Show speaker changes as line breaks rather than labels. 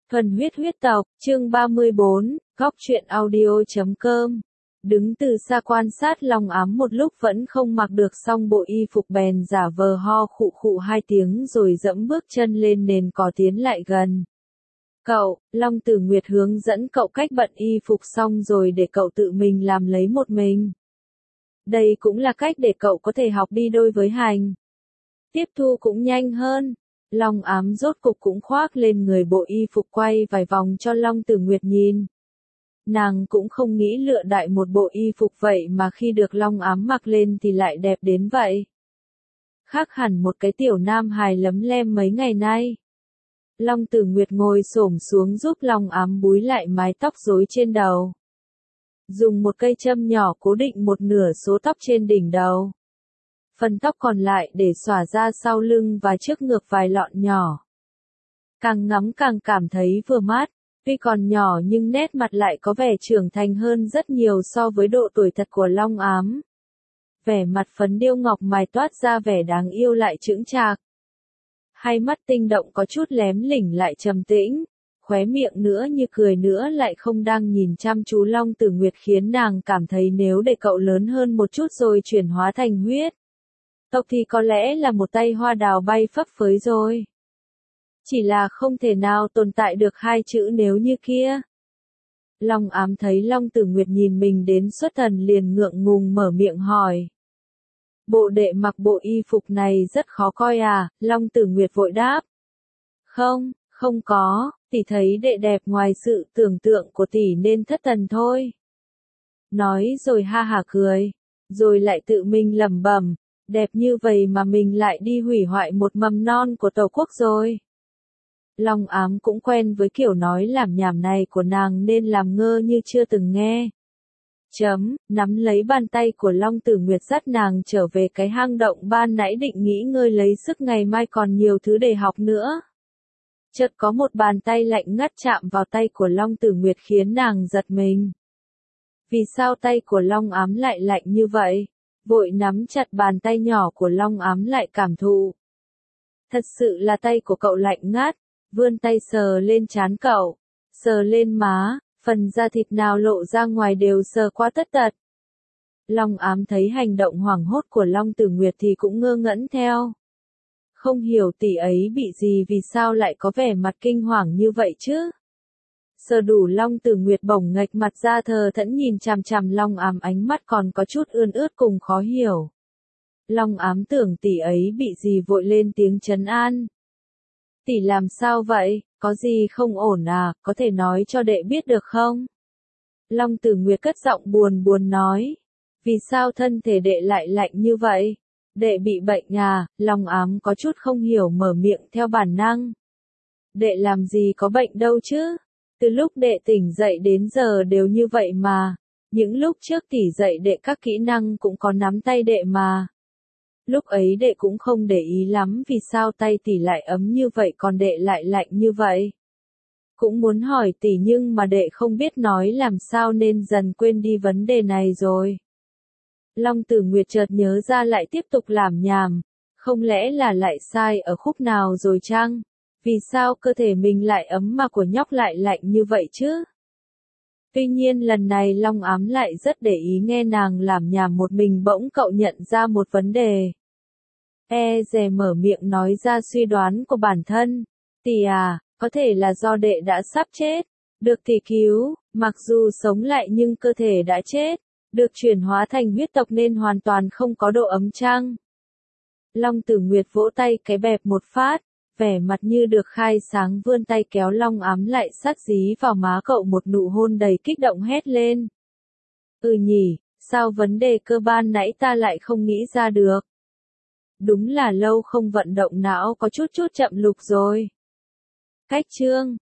Thuần huyết huyết tộc, chương 34, góc truyện audio.com. Đứng từ xa quan sát Long Ám một lúc vẫn không mặc được xong bộ y phục bèn giả vờ ho khụ khụ 2 tiếng rồi dẫm bước chân lên nền cỏ tiến lại gần. Cậu, Long Tử Nguyệt hướng dẫn cậu cách bận y phục xong rồi để cậu tự mình làm lấy một mình. Đây cũng là cách để cậu có thể học đi đôi với hành. Tiếp thu cũng nhanh hơn. Long Ám rốt cục cũng khoác lên người bộ y phục quay vài vòng cho Long Tử Nguyệt nhìn. Nàng cũng không nghĩ lựa đại một bộ y phục vậy mà khi được Long Ám mặc lên thì lại đẹp đến vậy. Khác hẳn một cái tiểu nam hài lấm lem mấy ngày nay. Long Tử Nguyệt ngồi xổm xuống giúp Long Ám búi lại mái tóc rối trên đầu. Dùng một cây châm nhỏ cố định một nửa số tóc trên đỉnh đầu. Phần tóc còn lại để xõa ra sau lưng và trước ngực vài lọn nhỏ. Càng ngắm càng cảm thấy vừa mắt, tuy còn nhỏ nhưng nét mặt lại có vẻ trưởng thành hơn rất nhiều so với độ tuổi thật của Long Ám. Vẻ mặt phấn điêu ngọc mài toát ra vẻ đáng yêu lại chững chạc. Hai mắt tinh động có chút lém lỉnh lại trầm tĩnh, khóe miệng nữa như cười nữa lại không đang nhìn chăm chú Long Tử Nguyệt khiến nàng cảm thấy nếu để cậu lớn hơn một chút rồi chuyển hóa thành huyết tộc thì có lẽ là một tay hoa đào bay phấp phới rồi. Chỉ là không thể nào tồn tại được 2 chữ nếu như kia. Long Ám thấy Long Tử Nguyệt nhìn mình đến xuất thần liền ngượng ngùng mở miệng hỏi. Bộ đệ mặc bộ y phục này rất khó coi à, Long Tử Nguyệt vội đáp. Không, không có, tỷ thấy đệ đẹp ngoài sự tưởng tượng của tỷ nên thất thần thôi. Nói rồi ha hả cười, rồi lại tự mình lẩm bẩm. Đẹp như vậy mà mình lại đi hủy hoại một mầm non của tổ quốc rồi. Long Ám cũng quen với kiểu nói làm nhảm này của nàng nên làm ngơ như chưa từng nghe. Nắm lấy bàn tay của Long Tử Nguyệt dắt nàng trở về cái hang động ban nãy định nghỉ ngơi lấy sức ngày mai còn nhiều thứ để học nữa. Chợt có một bàn tay lạnh ngắt chạm vào tay của Long Tử Nguyệt khiến nàng giật mình. Vì sao tay của Long Ám lại lạnh như vậy? Vội nắm chặt bàn tay nhỏ của Long Ám lại cảm thụ. Thật sự là tay của cậu lạnh ngắt, vươn tay sờ lên trán cậu, sờ lên má, phần da thịt nào lộ ra ngoài đều sờ qua tất tật. Long Ám thấy hành động hoảng hốt của Long Tử Nguyệt thì cũng ngơ ngẩn theo. Không hiểu tỷ ấy bị gì vì sao lại có vẻ mặt kinh hoàng như vậy chứ? Sờ đủ Long Tử Nguyệt bỗng nghệch mặt ra thờ thẫn nhìn chằm chằm Long Ám ánh mắt còn có chút ươn ướt cùng khó hiểu. Long Ám tưởng tỷ ấy bị gì vội lên tiếng trấn an. Tỷ làm sao vậy, có gì không ổn à, có thể nói cho đệ biết được không? Long Tử Nguyệt cất giọng buồn buồn nói. Vì sao thân thể đệ lại lạnh như vậy? Đệ bị bệnh à? Long Ám có chút không hiểu mở miệng theo bản năng. Đệ làm gì có bệnh đâu chứ? Từ lúc đệ tỉnh dậy đến giờ đều như vậy mà. Những lúc trước tỷ dậy đệ các kỹ năng cũng có nắm tay đệ mà. Lúc ấy đệ cũng không để ý lắm vì sao tay tỷ lại ấm như vậy còn đệ lại lạnh như vậy. Cũng muốn hỏi tỷ nhưng mà đệ không biết nói làm sao nên dần quên đi vấn đề này rồi. Long Tử Nguyệt chợt nhớ ra lại tiếp tục làm nhảm. Không lẽ là lại sai ở khúc nào rồi chăng? Vì sao cơ thể mình lại ấm mà của nhóc lại lạnh như vậy chứ? Tuy nhiên lần này Long Ám lại rất để ý nghe nàng làm nhảm một mình bỗng cậu nhận ra một vấn đề. Dè mở miệng nói ra suy đoán của bản thân. Tỷ à, có thể là do đệ đã sắp chết. Được tỷ cứu, mặc dù sống lại nhưng cơ thể đã chết. Được chuyển hóa thành huyết tộc nên hoàn toàn không có độ ấm chăng? Long Tử Nguyệt vỗ tay cái bẹp một phát. Vẻ mặt như được khai sáng vươn tay kéo Long Ám lại sát dí vào má cậu một nụ hôn đầy kích động hét lên. Nhỉ, sao vấn đề cơ bản nãy ta lại không nghĩ ra được. Đúng là lâu không vận động não có chút chậm lục rồi. Cách chương